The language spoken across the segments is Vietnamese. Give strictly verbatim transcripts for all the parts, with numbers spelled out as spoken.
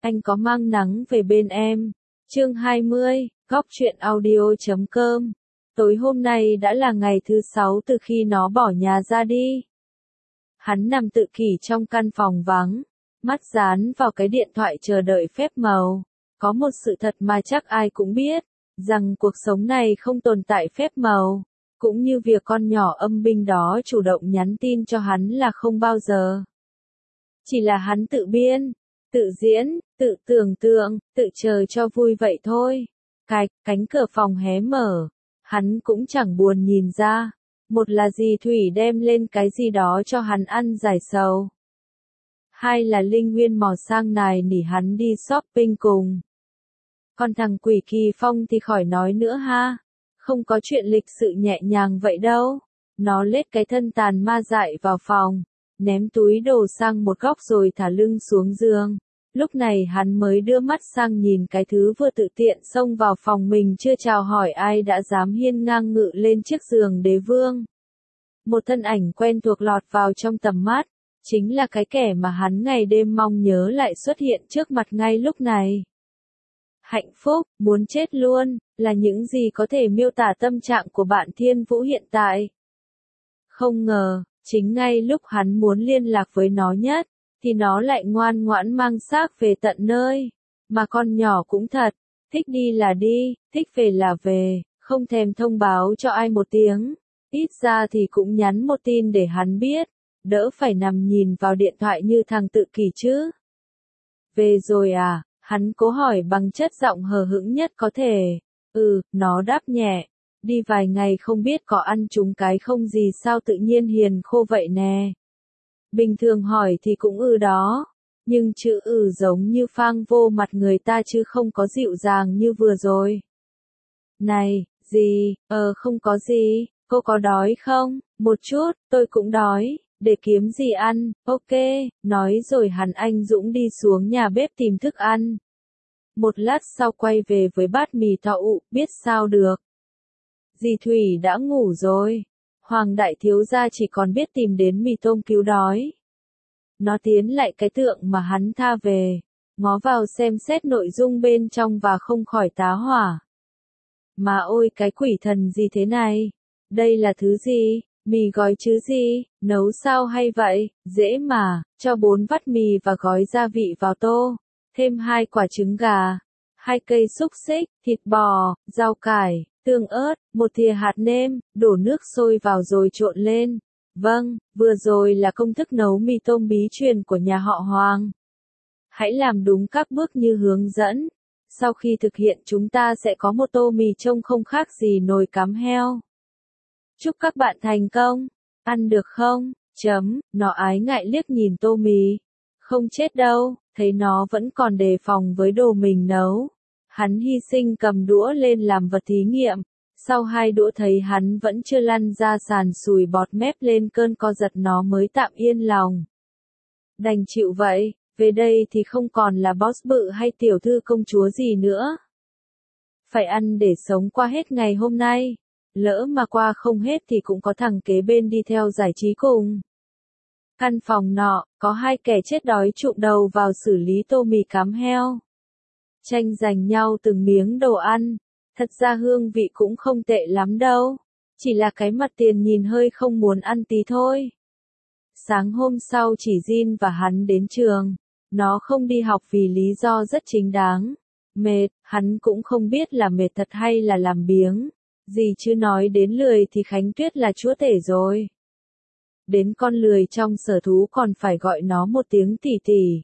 anh có mang nắng về bên em. Chương hai mươi, góc truyện audio chấm com. Tối hôm nay đã là ngày thứ sáu từ khi nó bỏ nhà ra đi. Hắn nằm tự kỷ trong căn phòng vắng, mắt dán vào cái điện thoại chờ đợi phép màu. Có một sự thật mà chắc ai cũng biết, rằng cuộc sống này không tồn tại phép màu, cũng như việc con nhỏ âm binh đó chủ động nhắn tin cho hắn là không bao giờ. Chỉ là hắn tự biên, tự diễn, tự tưởng tượng, tự chờ cho vui vậy thôi. Cái, cánh cửa phòng hé mở, hắn cũng chẳng buồn nhìn ra. Một là dì Thủy đem lên cái gì đó cho hắn ăn giải sầu. Hai là Linh Nguyên mò sang nài nỉ hắn đi shopping cùng. Còn thằng quỷ Kỳ Phong thì khỏi nói nữa ha. Không có chuyện lịch sự nhẹ nhàng vậy đâu. Nó lết cái thân tàn ma dại vào phòng, ném túi đồ sang một góc rồi thả lưng xuống giường. Lúc này hắn mới đưa mắt sang nhìn cái thứ vừa tự tiện xông vào phòng mình chưa chào hỏi ai đã dám hiên ngang ngự lên chiếc giường đế vương. Một thân ảnh quen thuộc lọt vào trong tầm mắt, chính là cái kẻ mà hắn ngày đêm mong nhớ lại xuất hiện trước mặt ngay lúc này. Hạnh phúc, muốn chết luôn, là những gì có thể miêu tả tâm trạng của bạn Thiên Vũ hiện tại. Không ngờ, chính ngay lúc hắn muốn liên lạc với nó nhất, thì nó lại ngoan ngoãn mang xác về tận nơi. Mà con nhỏ cũng thật, thích đi là đi, thích về là về, không thèm thông báo cho ai một tiếng. Ít ra thì cũng nhắn một tin để hắn biết, đỡ phải nằm nhìn vào điện thoại như thằng tự kỷ chứ. Về rồi à? Hắn cố hỏi bằng chất giọng hờ hững nhất có thể. Ừ, nó đáp nhẹ. Đi vài ngày không biết có ăn trúng cái không gì sao tự nhiên hiền khô vậy nè. Bình thường hỏi thì cũng ừ đó. Nhưng chữ ừ giống như phang vô mặt người ta chứ không có dịu dàng như vừa rồi. Này, gì, ờ không có gì, cô có đói không? Một chút, tôi cũng đói. Để kiếm gì ăn, ok, nói rồi hắn anh Dũng đi xuống nhà bếp tìm thức ăn. Một lát sau quay về với bát mì thọ ụ, biết sao được. Dì Thủy đã ngủ rồi. Hoàng đại thiếu gia chỉ còn biết tìm đến mì tôm cứu đói. Nó tiến lại cái tượng mà hắn tha về, ngó vào xem xét nội dung bên trong và không khỏi tá hỏa. Mà ôi cái quỷ thần gì thế này? Đây là thứ gì? Mì gói chứ gì, nấu sao hay vậy, dễ mà, cho bốn vắt mì và gói gia vị vào tô, thêm hai quả trứng gà, hai cây xúc xích, thịt bò, rau cải, tương ớt, một thìa hạt nêm, đổ nước sôi vào rồi trộn lên. Vâng, vừa rồi là công thức nấu mì tôm bí truyền của nhà họ Hoàng. Hãy làm đúng các bước như hướng dẫn. Sau khi thực hiện chúng ta sẽ có một tô mì trông không khác gì nồi cám heo. Chúc các bạn thành công. Ăn được không? Chấm, nó ái ngại liếc nhìn tô mì. Không chết đâu, thấy nó vẫn còn đề phòng với đồ mình nấu. Hắn hy sinh cầm đũa lên làm vật thí nghiệm. Sau hai đũa thấy hắn vẫn chưa lăn ra sàn sùi bọt mép lên cơn co giật nó mới tạm yên lòng. Đành chịu vậy, về đây thì không còn là boss bự hay tiểu thư công chúa gì nữa. Phải ăn để sống qua hết ngày hôm nay. Lỡ mà qua không hết thì cũng có thằng kế bên đi theo giải trí cùng. Căn phòng nọ, có hai kẻ chết đói trụm đầu vào xử lý tô mì cám heo. Tranh giành nhau từng miếng đồ ăn. Thật ra hương vị cũng không tệ lắm đâu. Chỉ là cái mặt tiền nhìn hơi không muốn ăn tí thôi. Sáng hôm sau chỉ Jin và hắn đến trường. Nó không đi học vì lý do rất chính đáng. Mệt, hắn cũng không biết là mệt thật hay là làm biếng. Gì chứ nói đến lười thì Khánh Tuyết là chúa tể rồi. Đến con lười trong sở thú còn phải gọi nó một tiếng tỉ tỉ.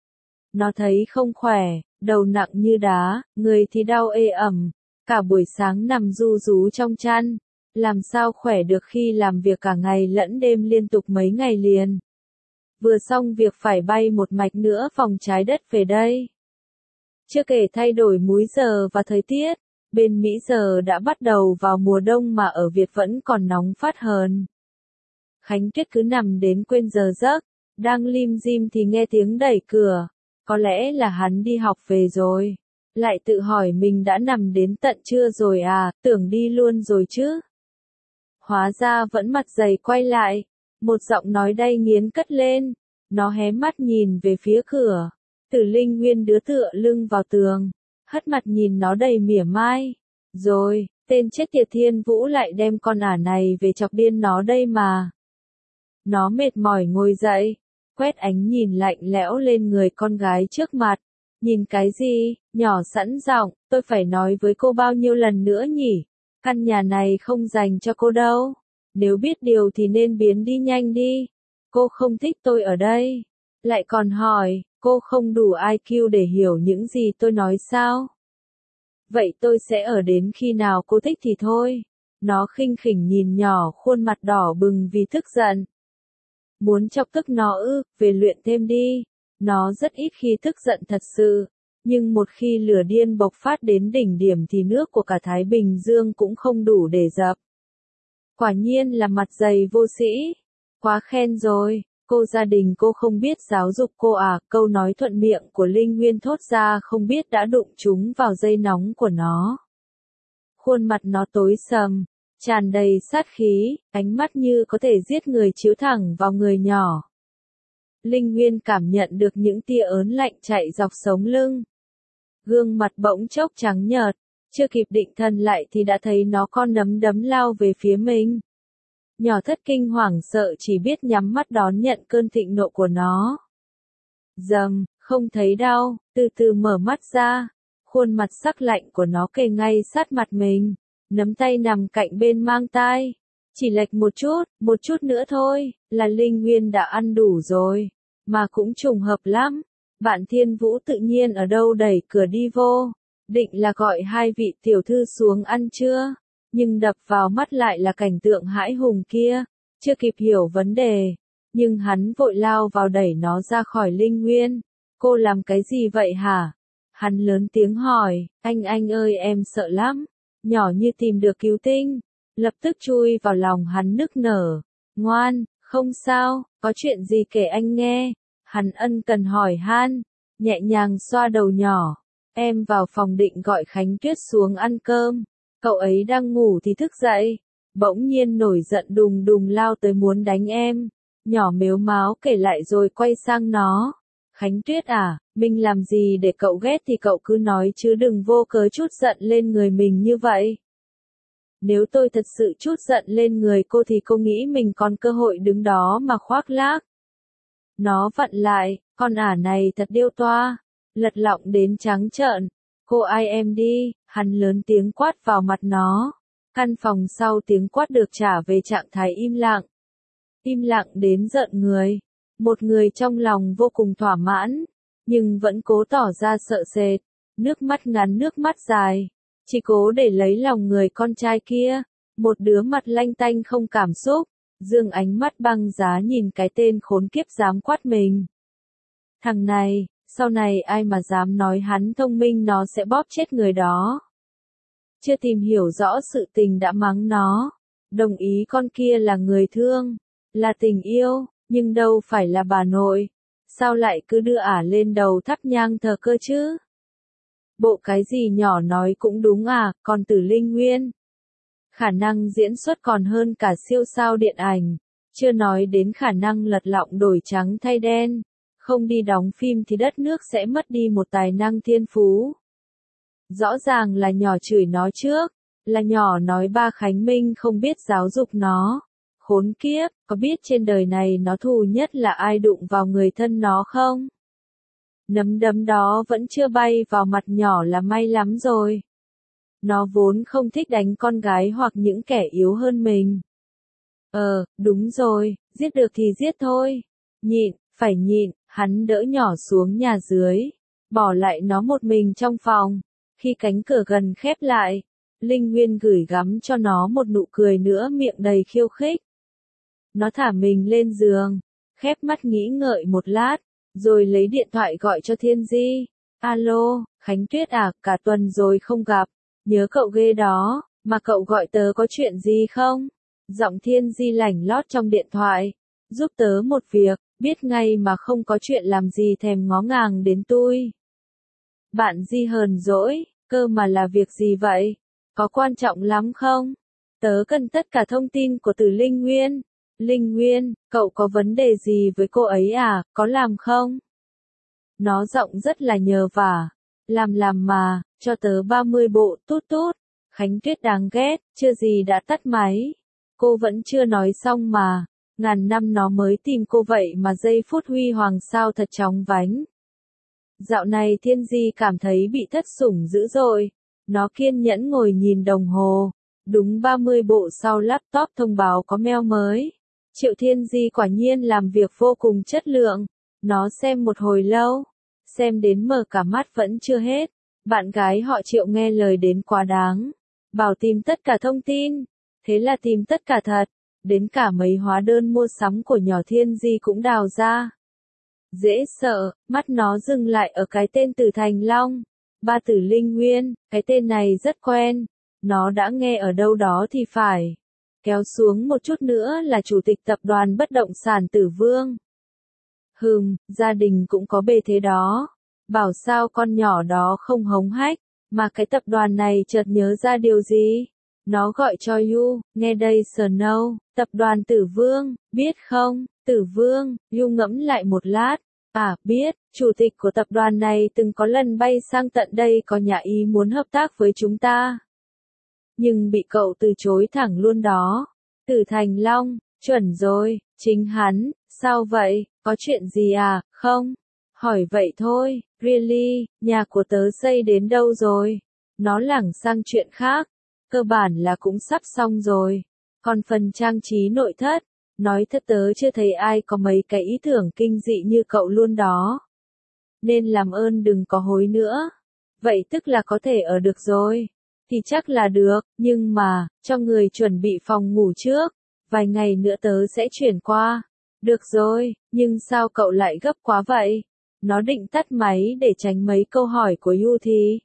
Nó thấy không khỏe, đầu nặng như đá, người thì đau ê ẩm. Cả buổi sáng nằm ru rú trong chăn. Làm sao khỏe được khi làm việc cả ngày lẫn đêm liên tục mấy ngày liền. Vừa xong việc phải bay một mạch nữa vòng trái đất về đây. Chưa kể thay đổi múi giờ và thời tiết. Bên Mỹ giờ đã bắt đầu vào mùa đông mà ở Việt vẫn còn nóng phát hơn. Khánh Tuyết cứ nằm đến quên giờ giấc, đang lim dim thì nghe tiếng đẩy cửa. Có lẽ là hắn đi học về rồi. Lại tự hỏi mình đã nằm đến tận trưa rồi à, tưởng đi luôn rồi chứ. Hóa ra vẫn mặt dày quay lại. Một giọng nói đay nghiến cất lên. Nó hé mắt nhìn về phía cửa. Tử Linh Nguyên đứa tựa lưng vào tường, hất mặt nhìn nó đầy mỉa mai. Rồi, tên chết tiệt Thiên Vũ lại đem con ả này về chọc điên nó đây mà. Nó mệt mỏi ngồi dậy, quét ánh nhìn lạnh lẽo lên người con gái trước mặt. Nhìn cái gì, nhỏ sẵn giọng, tôi phải nói với cô bao nhiêu lần nữa nhỉ? Căn nhà này không dành cho cô đâu. Nếu biết điều thì nên biến đi nhanh đi. Cô không thích tôi ở đây. Lại còn hỏi, cô không đủ i kiu để hiểu những gì tôi nói sao? Vậy tôi sẽ ở đến khi nào cô thích thì thôi. Nó khinh khỉnh nhìn nhỏ khuôn mặt đỏ bừng vì tức giận. Muốn chọc tức nó ư, về luyện thêm đi. Nó rất ít khi tức giận thật sự. Nhưng một khi lửa điên bộc phát đến đỉnh điểm thì nước của cả Thái Bình Dương cũng không đủ để dập. Quả nhiên là mặt dày vô sĩ. Quá khen rồi, cô gia đình cô không biết giáo dục cô à, câu nói thuận miệng của Linh Nguyên thốt ra không biết đã đụng trúng vào dây nóng của nó. Khuôn mặt nó tối sầm, tràn đầy sát khí, ánh mắt như có thể giết người chiếu thẳng vào người nhỏ. Linh Nguyên cảm nhận được những tia ớn lạnh chạy dọc sống lưng. Gương mặt bỗng chốc trắng nhợt, chưa kịp định thần lại thì đã thấy nó con nắm đấm lao về phía mình. Nhỏ thất kinh hoảng sợ chỉ biết nhắm mắt đón nhận cơn thịnh nộ của nó. Dầm, không thấy đau, từ từ mở mắt ra, khuôn mặt sắc lạnh của nó kề ngay sát mặt mình, nắm tay nằm cạnh bên mang tai. Chỉ lệch một chút, một chút nữa thôi, là Linh Nguyên đã ăn đủ rồi, mà cũng trùng hợp lắm. Bạn Thiên Vũ tự nhiên ở đâu đẩy cửa đi vô, định là gọi hai vị tiểu thư xuống ăn trưa, nhưng đập vào mắt lại là cảnh tượng hãi hùng kia, chưa kịp hiểu vấn đề, nhưng hắn vội lao vào đẩy nó ra khỏi Linh Nguyên. Cô làm cái gì vậy hả? Hắn lớn tiếng hỏi, anh anh ơi em sợ lắm, nhỏ như tìm được cứu tinh, lập tức chui vào lòng hắn nức nở, ngoan, không sao, có chuyện gì kể anh nghe. Hắn ân cần hỏi han, nhẹ nhàng xoa đầu nhỏ. Em vào phòng định gọi Khánh Tuyết xuống ăn cơm. Cậu ấy đang ngủ thì thức dậy. Bỗng nhiên nổi giận đùng đùng lao tới muốn đánh em. Nhỏ mếu máo kể lại rồi quay sang nó. Khánh Tuyết à, mình làm gì để cậu ghét thì cậu cứ nói chứ đừng vô cớ chút giận lên người mình như vậy. Nếu tôi thật sự chút giận lên người cô thì cô nghĩ mình còn cơ hội đứng đó mà khoác lác. Nó vặn lại, con ả này thật điêu toa, lật lọng đến trắng trợn. Cô ai em đi, hắn lớn tiếng quát vào mặt nó. Căn phòng sau tiếng quát được trả về trạng thái im lặng. Im lặng đến giận người. Một người trong lòng vô cùng thỏa mãn, nhưng vẫn cố tỏ ra sợ sệt, nước mắt ngắn nước mắt dài, chỉ cố để lấy lòng người con trai kia, một đứa mặt lanh tanh không cảm xúc. Dương ánh mắt băng giá nhìn cái tên khốn kiếp dám quát mình. Thằng này, sau này ai mà dám nói hắn thông minh nó sẽ bóp chết người đó. Chưa tìm hiểu rõ sự tình đã mắng nó. Đồng ý con kia là người thương, là tình yêu, nhưng đâu phải là bà nội. Sao lại cứ đưa ả lên đầu thắp nhang thờ cơ chứ? Bộ cái gì nhỏ nói cũng đúng à, còn Tử Linh Nguyên. Khả năng diễn xuất còn hơn cả siêu sao điện ảnh, chưa nói đến khả năng lật lọng đổi trắng thay đen, không đi đóng phim thì đất nước sẽ mất đi một tài năng thiên phú. Rõ ràng là nhỏ chửi nó trước, là nhỏ nói ba Khánh Minh không biết giáo dục nó. Khốn kiếp, có biết trên đời này nó thù nhất là ai đụng vào người thân nó không? Nấm đấm đó vẫn chưa bay vào mặt nhỏ là may lắm rồi. Nó vốn không thích đánh con gái hoặc những kẻ yếu hơn mình. Ờ, đúng rồi, giết được thì giết thôi. Nhịn, phải nhịn, hắn đỡ nhỏ xuống nhà dưới, bỏ lại nó một mình trong phòng. Khi cánh cửa gần khép lại, Linh Nguyên gửi gắm cho nó một nụ cười nữa miệng đầy khiêu khích. Nó thả mình lên giường, khép mắt nghĩ ngợi một lát, rồi lấy điện thoại gọi cho Thiên Di. Alo, Khánh Tuyết à, cả tuần rồi không gặp. Nhớ cậu ghê đó, mà cậu gọi tớ có chuyện gì không? Giọng Thiên Di lảnh lót trong điện thoại. Giúp tớ một việc, biết ngay mà không có chuyện làm gì thèm ngó ngàng đến tôi. Bạn Di hờn dỗi, cơ mà là việc gì vậy? Có quan trọng lắm không? Tớ cần tất cả thông tin của Tử Linh Nguyên. Linh Nguyên, cậu có vấn đề gì với cô ấy à, có làm không? Nó giọng rất là nhờ vả. Làm làm mà, cho tớ ba mươi bộ, tút tút. Khánh Tuyết đáng ghét, chưa gì đã tắt máy. Cô vẫn chưa nói xong mà. Ngàn năm nó mới tìm cô vậy mà giây phút huy hoàng sao thật chóng vánh. Dạo này Thiên Di cảm thấy bị thất sủng dữ dội. Nó kiên nhẫn ngồi nhìn đồng hồ. Đúng ba mươi bộ sau laptop thông báo có mail mới. Triệu Thiên Di quả nhiên làm việc vô cùng chất lượng. Nó xem một hồi lâu. Xem đến mở cả mắt vẫn chưa hết. Bạn gái họ Triệu nghe lời đến quá đáng. Bảo tìm tất cả thông tin. Thế là tìm tất cả thật. Đến cả mấy hóa đơn mua sắm của nhỏ Thiên Di cũng đào ra. Dễ sợ, mắt nó dừng lại ở cái tên Tử Thành Long. Ba Tử Linh Nguyên, cái tên này rất quen. Nó đã nghe ở đâu đó thì phải. Kéo xuống một chút nữa là chủ tịch tập đoàn bất động sản Tử Vương. Hừm, gia đình cũng có bề thế đó. Bảo sao con nhỏ đó không hống hách, mà cái tập đoàn này chợt nhớ ra điều gì. Nó gọi cho Yu, nghe đây Snow, tập đoàn Tử Vương, biết không, Tử Vương, Yu ngẫm lại một lát. À, biết, chủ tịch của tập đoàn này từng có lần bay sang tận đây có nhà ý muốn hợp tác với chúng ta. Nhưng bị cậu từ chối thẳng luôn đó. Tử Thành Long, chuẩn rồi, chính hắn, sao vậy, có chuyện gì à, không? Hỏi vậy thôi, really, nhà của tớ xây đến đâu rồi? Nó lảng sang chuyện khác. Cơ bản là cũng sắp xong rồi. Còn phần trang trí nội thất, nói thật tớ chưa thấy ai có mấy cái ý tưởng kinh dị như cậu luôn đó. Nên làm ơn đừng có hối nữa. Vậy tức là có thể ở được rồi. Thì chắc là được, nhưng mà, cho người chuẩn bị phòng ngủ trước. Vài ngày nữa tớ sẽ chuyển qua. Được rồi, nhưng sao cậu lại gấp quá vậy? Nó định tắt máy để tránh mấy câu hỏi của Yu thì.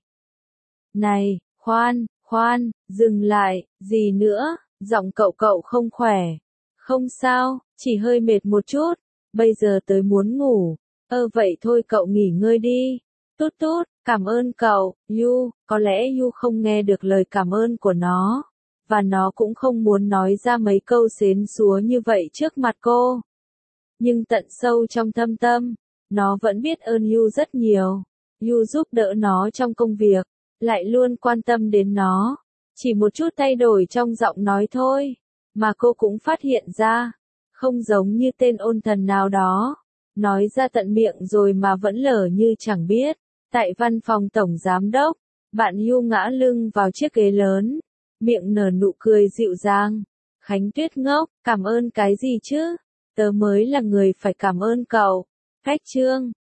Này, khoan, khoan, dừng lại, gì nữa, giọng cậu cậu không khỏe. Không sao, chỉ hơi mệt một chút, bây giờ tới muốn ngủ. Ơ vậy thôi cậu nghỉ ngơi đi. Tút tút, cảm ơn cậu, Yu, có lẽ Yu không nghe được lời cảm ơn của nó. Và nó cũng không muốn nói ra mấy câu xến xúa như vậy trước mặt cô. Nhưng tận sâu trong thâm tâm, nó vẫn biết ơn Yu rất nhiều. Yu giúp đỡ nó trong công việc, lại luôn quan tâm đến nó. Chỉ một chút thay đổi trong giọng nói thôi, mà cô cũng phát hiện ra. Không giống như tên ôn thần nào đó. Nói ra tận miệng rồi mà vẫn lờ như chẳng biết. Tại văn phòng tổng giám đốc, bạn Yu ngã lưng vào chiếc ghế lớn. Miệng nở nụ cười dịu dàng. Khánh Tuyết ngốc, cảm ơn cái gì chứ? Tớ mới là người phải cảm ơn cậu. Khách trương.